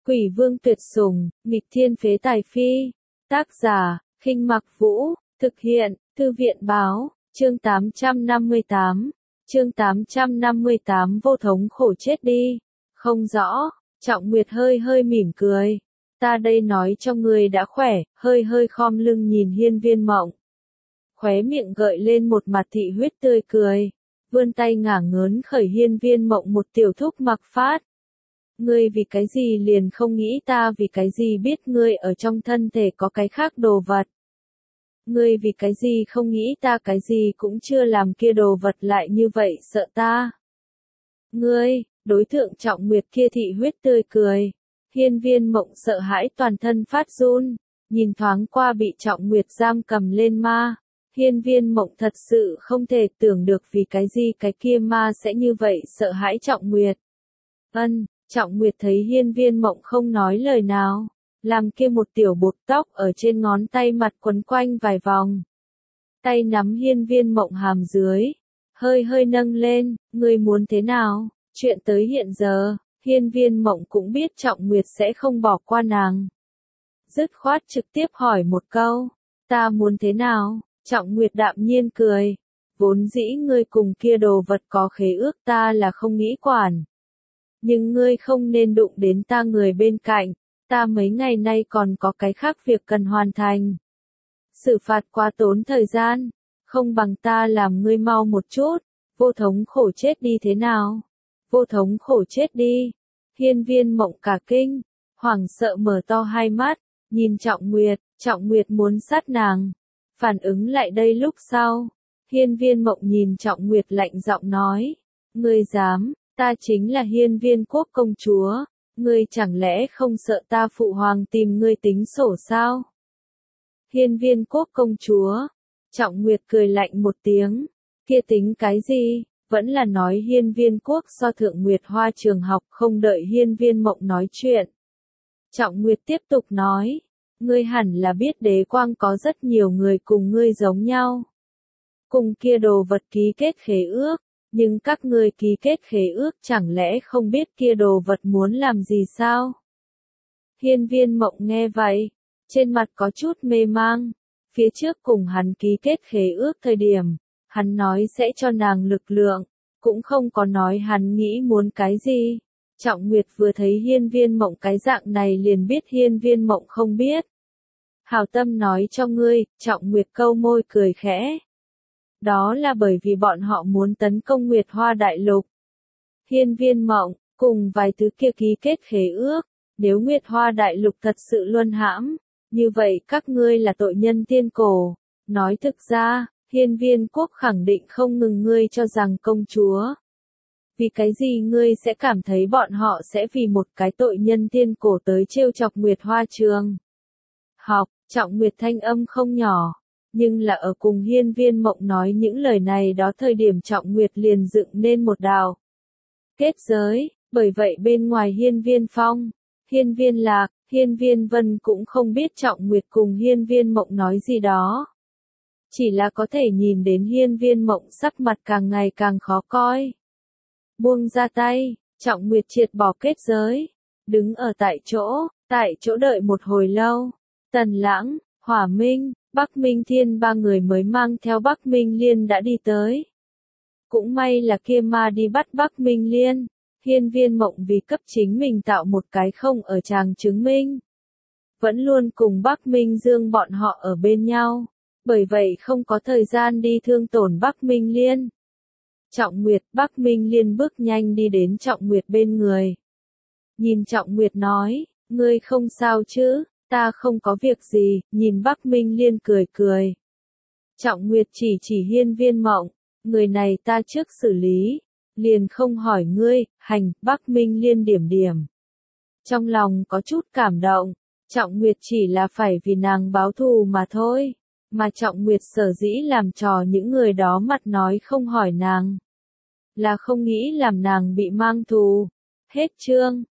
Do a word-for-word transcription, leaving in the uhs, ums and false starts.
Quỷ vương tuyệt sủng, nghịch thiên phế tài phi. Tác giả, Khinh Mặc Vũ, thực hiện, Thư viện báo, chương tám trăm năm mươi tám. Chương tám trăm năm mươi tám vô thống khổ chết đi. Không rõ, Trọng Nguyệt hơi hơi mỉm cười. Ta đây nói cho ngươi đã khỏe, hơi hơi khom lưng nhìn Hiên Viên Mộng. Khóe miệng gợi lên một mặt thị huyết tươi cười. Vươn tay ngả ngớn khởi Hiên Viên Mộng một tiểu thúc mặc phát. Ngươi vì cái gì liền không nghĩ ta vì cái gì biết ngươi ở trong thân thể có cái khác đồ vật. Ngươi vì cái gì không nghĩ ta cái gì cũng chưa làm kia đồ vật lại như vậy sợ ta. Ngươi, đối tượng Trọng Nguyệt kia thị huyết tươi cười. Hiên Viên Mộng sợ hãi toàn thân phát run, nhìn thoáng qua bị Trọng Nguyệt giam cầm lên ma. Hiên Viên Mộng thật sự không thể tưởng được vì cái gì cái kia ma sẽ như vậy sợ hãi Trọng Nguyệt. Ân, Trọng Nguyệt thấy Hiên Viên Mộng không nói lời nào, làm kia một tiểu bột tóc ở trên ngón tay mặt quấn quanh vài vòng. Tay nắm Hiên Viên Mộng hàm dưới, hơi hơi nâng lên, ngươi muốn thế nào? Chuyện tới hiện giờ, Hiên Viên Mộng cũng biết Trọng Nguyệt sẽ không bỏ qua nàng. Dứt khoát trực tiếp hỏi một câu, ta muốn thế nào? Trọng Nguyệt đạm nhiên cười, vốn dĩ ngươi cùng kia đồ vật có khế ước ta là không nghĩ quản. Nhưng ngươi không nên đụng đến ta người bên cạnh, ta mấy ngày nay còn có cái khác việc cần hoàn thành. Xử phạt quá tốn thời gian, không bằng ta làm ngươi mau một chút, vô thống khổ chết đi thế nào? Vô thống khổ chết đi. Hiên Viên Mộng cả kinh, hoảng sợ mở to hai mắt, nhìn Trọng Nguyệt, Trọng Nguyệt muốn sát nàng. Phản ứng lại đây lúc sau, Hiên Viên Mộng nhìn Trọng Nguyệt lạnh giọng nói, ngươi dám, ta chính là Hiên Viên quốc công chúa, ngươi chẳng lẽ không sợ ta phụ hoàng tìm ngươi tính sổ sao? Hiên Viên quốc công chúa, Trọng Nguyệt cười lạnh một tiếng, kia tính cái gì, vẫn là nói Hiên Viên quốc so Thượng Nguyệt Hoa trường học không đợi Hiên Viên Mộng nói chuyện. Trọng Nguyệt tiếp tục nói, ngươi hẳn là biết Đế Quang có rất nhiều người cùng ngươi giống nhau. Cùng kia đồ vật ký kết khế ước, nhưng các ngươi ký kết khế ước chẳng lẽ không biết kia đồ vật muốn làm gì sao? Hiên Viên Mộng nghe vậy, trên mặt có chút mê mang, phía trước cùng hắn ký kết khế ước thời điểm, hắn nói sẽ cho nàng lực lượng, cũng không có nói hắn nghĩ muốn cái gì. Trọng Nguyệt vừa thấy Hiên Viên Mộng cái dạng này liền biết Hiên Viên Mộng không biết. Hảo tâm nói cho ngươi, Trọng Nguyệt câu môi cười khẽ. Đó là bởi vì bọn họ muốn tấn công Nguyệt Hoa Đại Lục. Hiên Viên Mộng, cùng vài thứ kia ký kết khế ước, nếu Nguyệt Hoa Đại Lục thật sự luân hãm, như vậy các ngươi là tội nhân thiên cổ. Nói thực ra, Hiên Viên quốc khẳng định không ngừng ngươi cho rằng công chúa. Vì cái gì ngươi sẽ cảm thấy bọn họ sẽ vì một cái tội nhân thiên cổ tới trêu chọc Nguyệt Hoa trường? Học, Trọng Nguyệt thanh âm không nhỏ, nhưng là ở cùng Hiên Viên Mộng nói những lời này đó thời điểm Trọng Nguyệt liền dựng nên một đạo kết giới, bởi vậy bên ngoài Hiên Viên Phong, Hiên Viên Lạc, Hiên Viên Vân cũng không biết Trọng Nguyệt cùng Hiên Viên Mộng nói gì đó. Chỉ là có thể nhìn đến Hiên Viên Mộng sắc mặt càng ngày càng khó coi. Buông ra tay, Trọng Nguyệt triệt bỏ kết giới, đứng ở tại chỗ, tại chỗ đợi một hồi lâu. Tần Lãng, Hỏa Minh, Bắc Minh Thiên ba người mới mang theo Bắc Minh Liên đã đi tới. Cũng may là kia ma đi bắt Bắc Minh Liên, Hiên Viên Mộng vì cấp chính mình tạo một cái không ở tràng chứng minh. Vẫn luôn cùng Bắc Minh Dương bọn họ ở bên nhau, bởi vậy không có thời gian đi thương tổn Bắc Minh Liên. Trọng Nguyệt, Bắc Minh Liên bước nhanh đi đến Trọng Nguyệt bên người. Nhìn Trọng Nguyệt nói, ngươi không sao chứ? Ta không có việc gì, nhìn Bắc Minh Liên cười cười. Trọng Nguyệt chỉ chỉ Hiên Viên Mộng, người này ta trước xử lý, liền không hỏi ngươi, hành, Bắc Minh Liên điểm điểm. Trong lòng có chút cảm động, Trọng Nguyệt chỉ là phải vì nàng báo thù mà thôi, mà Trọng Nguyệt sở dĩ làm trò những người đó mặt nói không hỏi nàng. Là không nghĩ làm nàng bị mang thù. Hết chương.